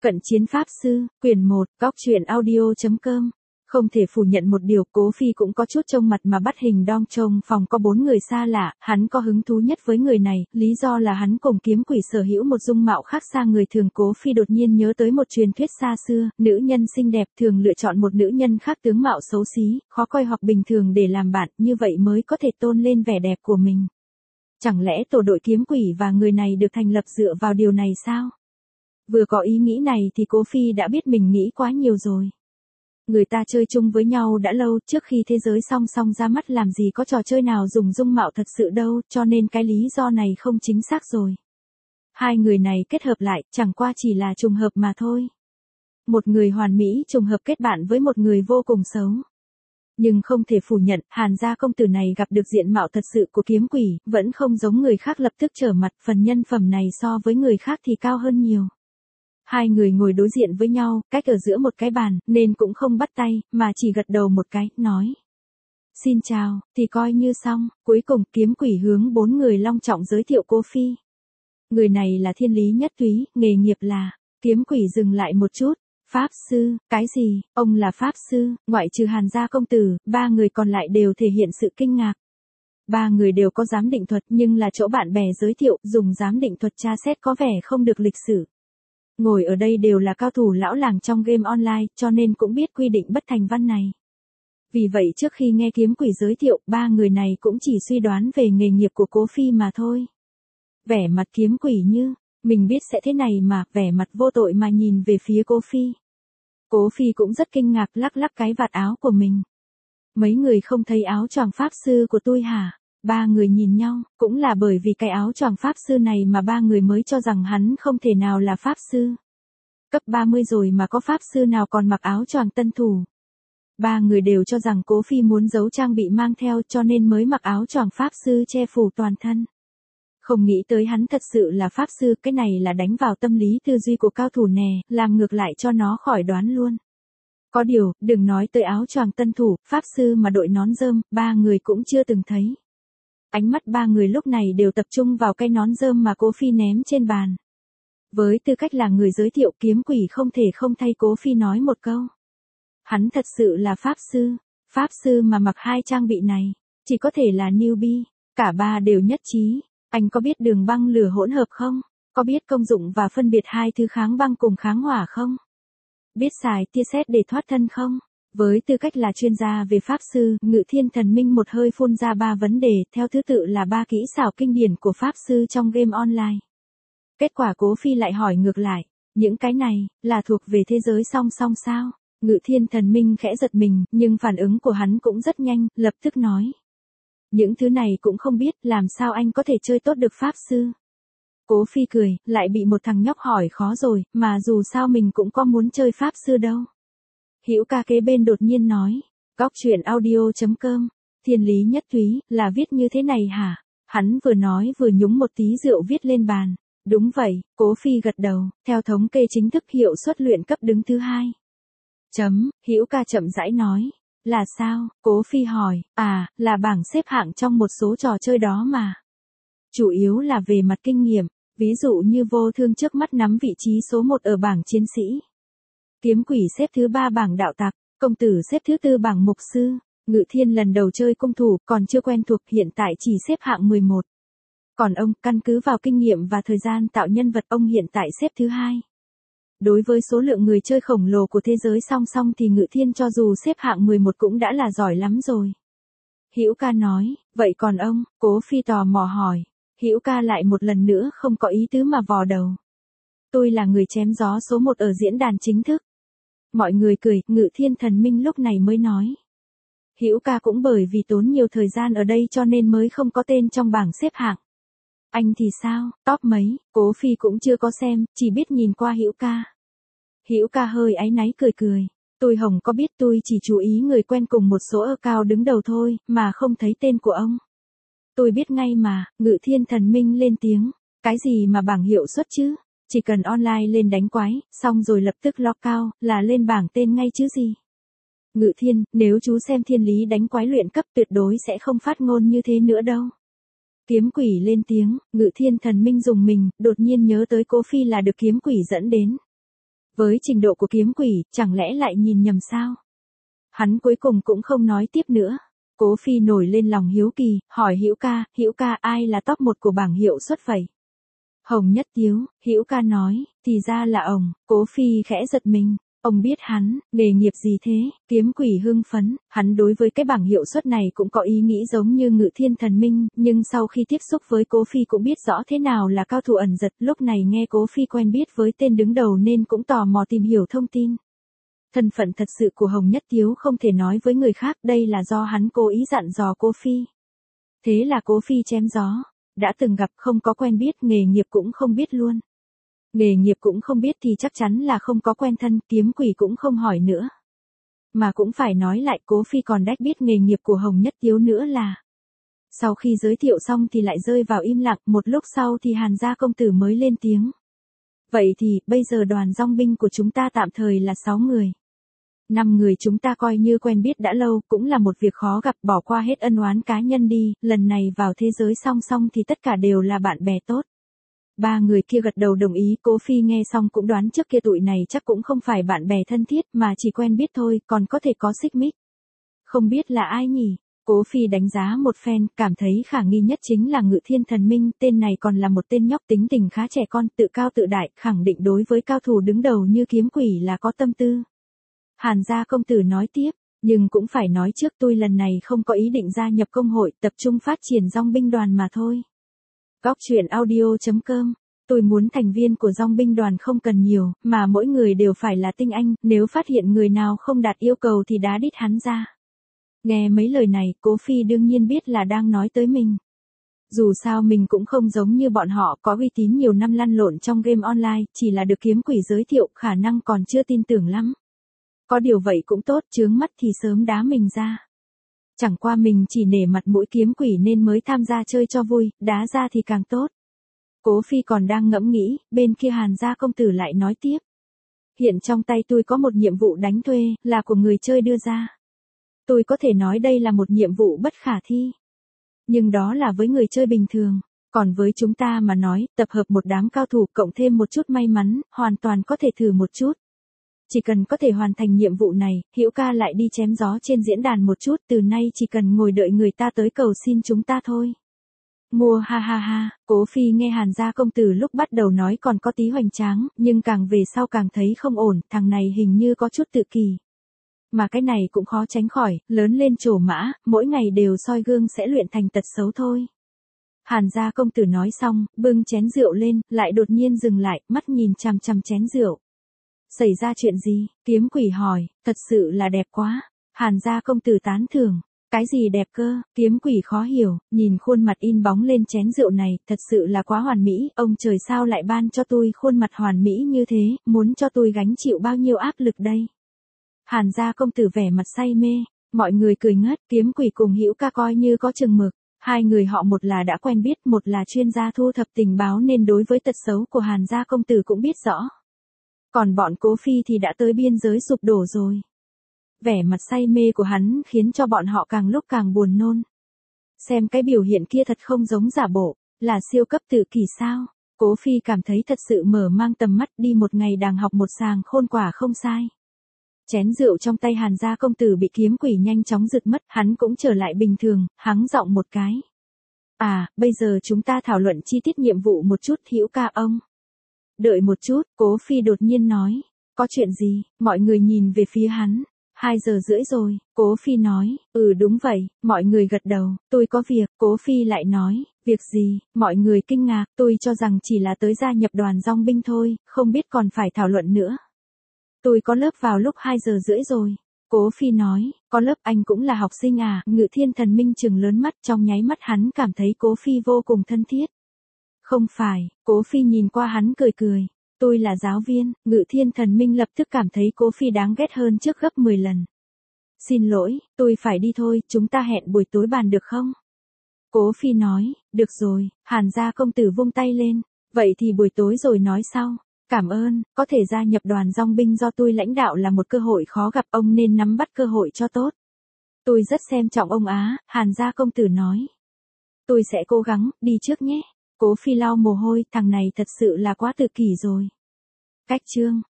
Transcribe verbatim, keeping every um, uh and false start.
Cận chiến pháp sư, quyển một, góc truyện audio chấm com. Không thể phủ nhận một điều, Cố Phi cũng có chút trông mặt mà bắt hình đong trông phòng có bốn người xa lạ, hắn có hứng thú nhất với người này, lý do là hắn cùng kiếm quỷ sở hữu một dung mạo khác xa người thường. Cố Phi đột nhiên nhớ tới một truyền thuyết xa xưa, nữ nhân xinh đẹp thường lựa chọn một nữ nhân khác tướng mạo xấu xí, khó coi hoặc bình thường để làm bạn, như vậy mới có thể tôn lên vẻ đẹp của mình. Chẳng lẽ tổ đội kiếm quỷ và người này được thành lập dựa vào điều này sao? Vừa có ý nghĩ này thì Cố Phi đã biết mình nghĩ quá nhiều rồi. Người ta chơi chung với nhau đã lâu, trước khi thế giới song song ra mắt làm gì có trò chơi nào dùng dung mạo thật sự đâu, cho nên cái lý do này không chính xác rồi. Hai người này kết hợp lại, chẳng qua chỉ là trùng hợp mà thôi. Một người hoàn mỹ trùng hợp kết bạn với một người vô cùng xấu. Nhưng không thể phủ nhận, Hàn gia công tử này gặp được diện mạo thật sự của kiếm quỷ, vẫn không giống người khác lập tức trở mặt, phần nhân phẩm này so với người khác thì cao hơn nhiều. Hai người ngồi đối diện với nhau, cách ở giữa một cái bàn, nên cũng không bắt tay, mà chỉ gật đầu một cái, nói. Xin chào, thì coi như xong. Cuối cùng kiếm quỷ hướng bốn người long trọng giới thiệu Cố Phi. Người này là Thiên Lý Nhất Túy, nghề nghiệp là, kiếm quỷ dừng lại một chút. Pháp sư, cái gì, ông là pháp sư, ngoại trừ Hàn gia công tử, ba người còn lại đều thể hiện sự kinh ngạc. Ba người đều có giám định thuật nhưng là chỗ bạn bè giới thiệu, dùng giám định thuật tra xét có vẻ không được lịch sử. Ngồi ở đây đều là cao thủ lão làng trong game online, cho nên cũng biết quy định bất thành văn này. Vì vậy trước khi nghe kiếm quỷ giới thiệu, ba người này cũng chỉ suy đoán về nghề nghiệp của Cố Phi mà thôi. Vẻ mặt kiếm quỷ như, mình biết sẽ thế này mà, vẻ mặt vô tội mà nhìn về phía Cố Phi. Cố Phi cũng rất kinh ngạc lắc lắc cái vạt áo của mình. Mấy người không thấy áo choàng pháp sư của tôi hả? Ba người nhìn nhau, cũng là bởi vì cái áo choàng pháp sư này mà ba người mới cho rằng hắn không thể nào là pháp sư. Cấp ba mươi rồi mà có pháp sư nào còn mặc áo choàng tân thủ. Ba người đều cho rằng Cố Phi muốn giấu trang bị mang theo cho nên mới mặc áo choàng pháp sư che phủ toàn thân. Không nghĩ tới hắn thật sự là pháp sư, cái này là đánh vào tâm lý tư duy của cao thủ nè, làm ngược lại cho nó khỏi đoán luôn. Có điều, đừng nói tới áo choàng tân thủ, pháp sư mà đội nón rơm, ba người cũng chưa từng thấy. Ánh mắt ba người lúc này đều tập trung vào cái nón rơm mà Cố Phi ném trên bàn. Với tư cách là người giới thiệu, kiếm quỷ không thể không thay Cố Phi nói một câu. Hắn thật sự là pháp sư, pháp sư mà mặc hai trang bị này, chỉ có thể là newbie. Cả ba đều nhất trí. Anh có biết đường băng lửa hỗn hợp không? Có biết công dụng và phân biệt hai thứ kháng băng cùng kháng hỏa không? Biết xài tia sét để thoát thân không? Với tư cách là chuyên gia về pháp sư, Ngự Thiên Thần Minh một hơi phun ra ba vấn đề, theo thứ tự là ba kỹ xảo kinh điển của pháp sư trong game online. Kết quả Cố Phi lại hỏi ngược lại, những cái này, là thuộc về thế giới song song sao? Ngự Thiên Thần Minh khẽ giật mình, nhưng phản ứng của hắn cũng rất nhanh, lập tức nói. Những thứ này cũng không biết, làm sao anh có thể chơi tốt được pháp sư? Cố Phi cười, lại bị một thằng nhóc hỏi khó rồi, mà dù sao mình cũng có muốn chơi pháp sư đâu. Hữu ca kế bên đột nhiên nói, góc truyện audio chấm com, Thiên Lý Nhất Túy, là viết như thế này hả? Hắn vừa nói vừa nhúng một tí rượu viết lên bàn. Đúng vậy, Cố Phi gật đầu, theo thống kê chính thức hiệu suất luyện cấp đứng thứ hai. Chấm, Hữu ca chậm rãi nói. Là sao? Cố Phi hỏi, à, là bảng xếp hạng trong một số trò chơi đó mà. Chủ yếu là về mặt kinh nghiệm, ví dụ như vô thương trước mắt nắm vị trí số một ở bảng chiến sĩ. Kiếm quỷ xếp thứ ba bảng đạo tặc, công tử xếp thứ tư bảng mục sư, Ngự Thiên lần đầu chơi cung thủ, còn chưa quen thuộc, hiện tại chỉ xếp hạng mười một. Còn ông, căn cứ vào kinh nghiệm và thời gian tạo nhân vật, ông hiện tại xếp thứ hai. Đối với số lượng người chơi khổng lồ của thế giới song song thì Ngự Thiên cho dù xếp hạng mười một cũng đã là giỏi lắm rồi. Hữu ca nói, vậy còn ông? Cố Phi tò mò hỏi. Hữu ca lại một lần nữa không có ý tứ mà vò đầu. Tôi là người chém gió số một ở diễn đàn chính thức. Mọi người cười, Ngự Thiên Thần Minh lúc này mới nói. Hữu ca cũng bởi vì tốn nhiều thời gian ở đây cho nên mới không có tên trong bảng xếp hạng. Anh thì sao, top mấy? Cố Phi cũng chưa có xem, chỉ biết nhìn qua Hữu ca. Hữu ca hơi áy náy cười cười. Tôi Hồng có biết, tôi chỉ chú ý người quen cùng một số ở cao đứng đầu thôi, mà không thấy tên của ông. Tôi biết ngay mà, Ngự Thiên Thần Minh lên tiếng. Cái gì mà bảng hiệu suất chứ? Chỉ cần online lên đánh quái, xong rồi lập tức lock cao, là lên bảng tên ngay chứ gì. Ngự Thiên, nếu chú xem Thiên Lý đánh quái luyện cấp tuyệt đối sẽ không phát ngôn như thế nữa đâu. Kiếm quỷ lên tiếng, Ngự Thiên Thần Minh dùng mình, đột nhiên nhớ tới Cố Phi là được kiếm quỷ dẫn đến. Với trình độ của kiếm quỷ, chẳng lẽ lại nhìn nhầm sao? Hắn cuối cùng cũng không nói tiếp nữa. Cố Phi nổi lên lòng hiếu kỳ, hỏi Hữu ca, Hữu ca ai là top một của bảng hiệu suất vậy? Hồng Nhất Tiếu, Hữu ca nói, thì ra là ông. Cố Phi khẽ giật mình. Ông biết hắn, nghề nghiệp gì thế? Kiếm quỷ hưng phấn, hắn đối với cái bảng hiệu suất này cũng có ý nghĩ giống như Ngự Thiên Thần Minh, nhưng sau khi tiếp xúc với Cố Phi cũng biết rõ thế nào là cao thủ ẩn giật, lúc này nghe Cố Phi quen biết với tên đứng đầu nên cũng tò mò tìm hiểu thông tin. Thân phận thật sự của Hồng Nhất Tiếu không thể nói với người khác, đây là do hắn cố ý dặn dò Cố Phi. Thế là Cố Phi chém gió, đã từng gặp không có quen biết, nghề nghiệp cũng không biết luôn. Nghề nghiệp cũng không biết thì chắc chắn là không có quen thân, kiếm quỷ cũng không hỏi nữa. Mà cũng phải nói lại, Cố Phi còn đách biết nghề nghiệp của Hồng Nhất Tiếu nữa là. Sau khi giới thiệu xong thì lại rơi vào im lặng, một lúc sau thì Hàn gia công tử mới lên tiếng. Vậy thì, bây giờ đoàn dong binh của chúng ta tạm thời là sáu người. Năm người chúng ta coi như quen biết đã lâu, cũng là một việc khó gặp, bỏ qua hết ân oán cá nhân đi, lần này vào thế giới song song thì tất cả đều là bạn bè tốt. Ba người kia gật đầu đồng ý, Cố Phi nghe xong cũng đoán trước kia tụi này chắc cũng không phải bạn bè thân thiết mà chỉ quen biết thôi, còn có thể có xích mích. Không biết là ai nhỉ? Cố Phi đánh giá một phen, cảm thấy khả nghi nhất chính là Ngự Thiên Thần Minh, tên này còn là một tên nhóc tính tình khá trẻ con, tự cao tự đại, khẳng định đối với cao thủ đứng đầu như kiếm quỷ là có tâm tư. Hàn gia công tử nói tiếp, nhưng cũng phải nói trước tôi lần này không có ý định gia nhập công hội, tập trung phát triển dong binh đoàn mà thôi. Góc truyện audio chấm com. Tôi muốn thành viên của dong binh đoàn không cần nhiều, mà mỗi người đều phải là tinh anh, nếu phát hiện người nào không đạt yêu cầu thì đá đít hắn ra. Nghe mấy lời này, Cố Phi đương nhiên biết là đang nói tới mình. Dù sao mình cũng không giống như bọn họ có uy tín nhiều năm lăn lộn trong game online, chỉ là được kiếm quỷ giới thiệu, khả năng còn chưa tin tưởng lắm. Có điều vậy cũng tốt, chướng mắt thì sớm đá mình ra. Chẳng qua mình chỉ nể mặt mũi kiếm quỷ nên mới tham gia chơi cho vui, đá ra thì càng tốt. Cố Phi còn đang ngẫm nghĩ, bên kia Hàn gia công tử lại nói tiếp. Hiện trong tay tôi có một nhiệm vụ đánh thuê, là của người chơi đưa ra. Tôi có thể nói đây là một nhiệm vụ bất khả thi. Nhưng đó là với người chơi bình thường. Còn với chúng ta mà nói, tập hợp một đám cao thủ cộng thêm một chút may mắn, hoàn toàn có thể thử một chút. Chỉ cần có thể hoàn thành nhiệm vụ này, Hữu ca lại đi chém gió trên diễn đàn một chút, từ nay chỉ cần ngồi đợi người ta tới cầu xin chúng ta thôi. Mua ha ha ha, Cố Phi nghe Hàn gia công tử lúc bắt đầu nói còn có tí hoành tráng, nhưng càng về sau càng thấy không ổn, thằng này hình như có chút tự kỳ. Mà cái này cũng khó tránh khỏi, lớn lên trổ mã, mỗi ngày đều soi gương sẽ luyện thành tật xấu thôi. Hàn gia công tử nói xong, bưng chén rượu lên, lại đột nhiên dừng lại, mắt nhìn chằm chằm chén rượu. Xảy ra chuyện gì? Kiếm quỷ hỏi, thật sự là đẹp quá. Hàn gia công tử tán thưởng. Cái gì đẹp cơ? Kiếm quỷ khó hiểu, nhìn khuôn mặt in bóng lên chén rượu này, thật sự là quá hoàn mỹ, ông trời sao lại ban cho tôi khuôn mặt hoàn mỹ như thế, muốn cho tôi gánh chịu bao nhiêu áp lực đây? Hàn gia công tử vẻ mặt say mê, mọi người cười ngất, kiếm quỷ cùng Hữu ca coi như có chừng mực. Hai người họ một là đã quen biết, một là chuyên gia thu thập tình báo nên đối với tật xấu của Hàn gia công tử cũng biết rõ. Còn bọn Cố Phi thì đã tới biên giới sụp đổ rồi. Vẻ mặt say mê của hắn khiến cho bọn họ càng lúc càng buồn nôn. Xem cái biểu hiện kia thật không giống giả bộ, là siêu cấp tự kỷ sao. Cố Phi cảm thấy thật sự mở mang tầm mắt, đi một ngày đàng học một sàng khôn quả không sai. Chén rượu trong tay Hàn gia công tử bị kiếm quỷ nhanh chóng giật mất, hắn cũng trở lại bình thường, hắng giọng một cái. À, bây giờ chúng ta thảo luận chi tiết nhiệm vụ một chút, Hữu ca ông. Đợi một chút, Cố Phi đột nhiên nói. Có chuyện gì? Mọi người nhìn về phía hắn. Hai giờ rưỡi rồi, Cố Phi nói. Ừ đúng vậy, mọi người gật đầu. Tôi có việc, Cố Phi lại nói. Việc gì? Mọi người kinh ngạc, tôi cho rằng chỉ là tới gia nhập đoàn dong binh thôi, không biết còn phải thảo luận nữa. Tôi có lớp vào lúc hai giờ rưỡi rồi. Cố Phi nói, có lớp anh cũng là học sinh à? Ngự Thiên Thần Minh trừng lớn mắt, trong nháy mắt hắn cảm thấy Cố Phi vô cùng thân thiết. Không phải, Cố Phi nhìn qua hắn cười cười. Tôi là giáo viên, Ngự Thiên Thần Minh lập tức cảm thấy Cố Phi đáng ghét hơn trước gấp mười lần. Xin lỗi, tôi phải đi thôi, chúng ta hẹn buổi tối bàn được không? Cố Phi nói, được rồi, Hàn gia công tử vung tay lên. Vậy thì buổi tối rồi nói sau. Cảm ơn, có thể gia nhập đoàn dong binh do tôi lãnh đạo là một cơ hội khó gặp, ông nên nắm bắt cơ hội cho tốt. Tôi rất xem trọng ông á, Hàn gia công tử nói. Tôi sẽ cố gắng, đi trước nhé. Cố Phi lau mồ hôi, thằng này thật sự là quá tự kỷ rồi. Cách chương.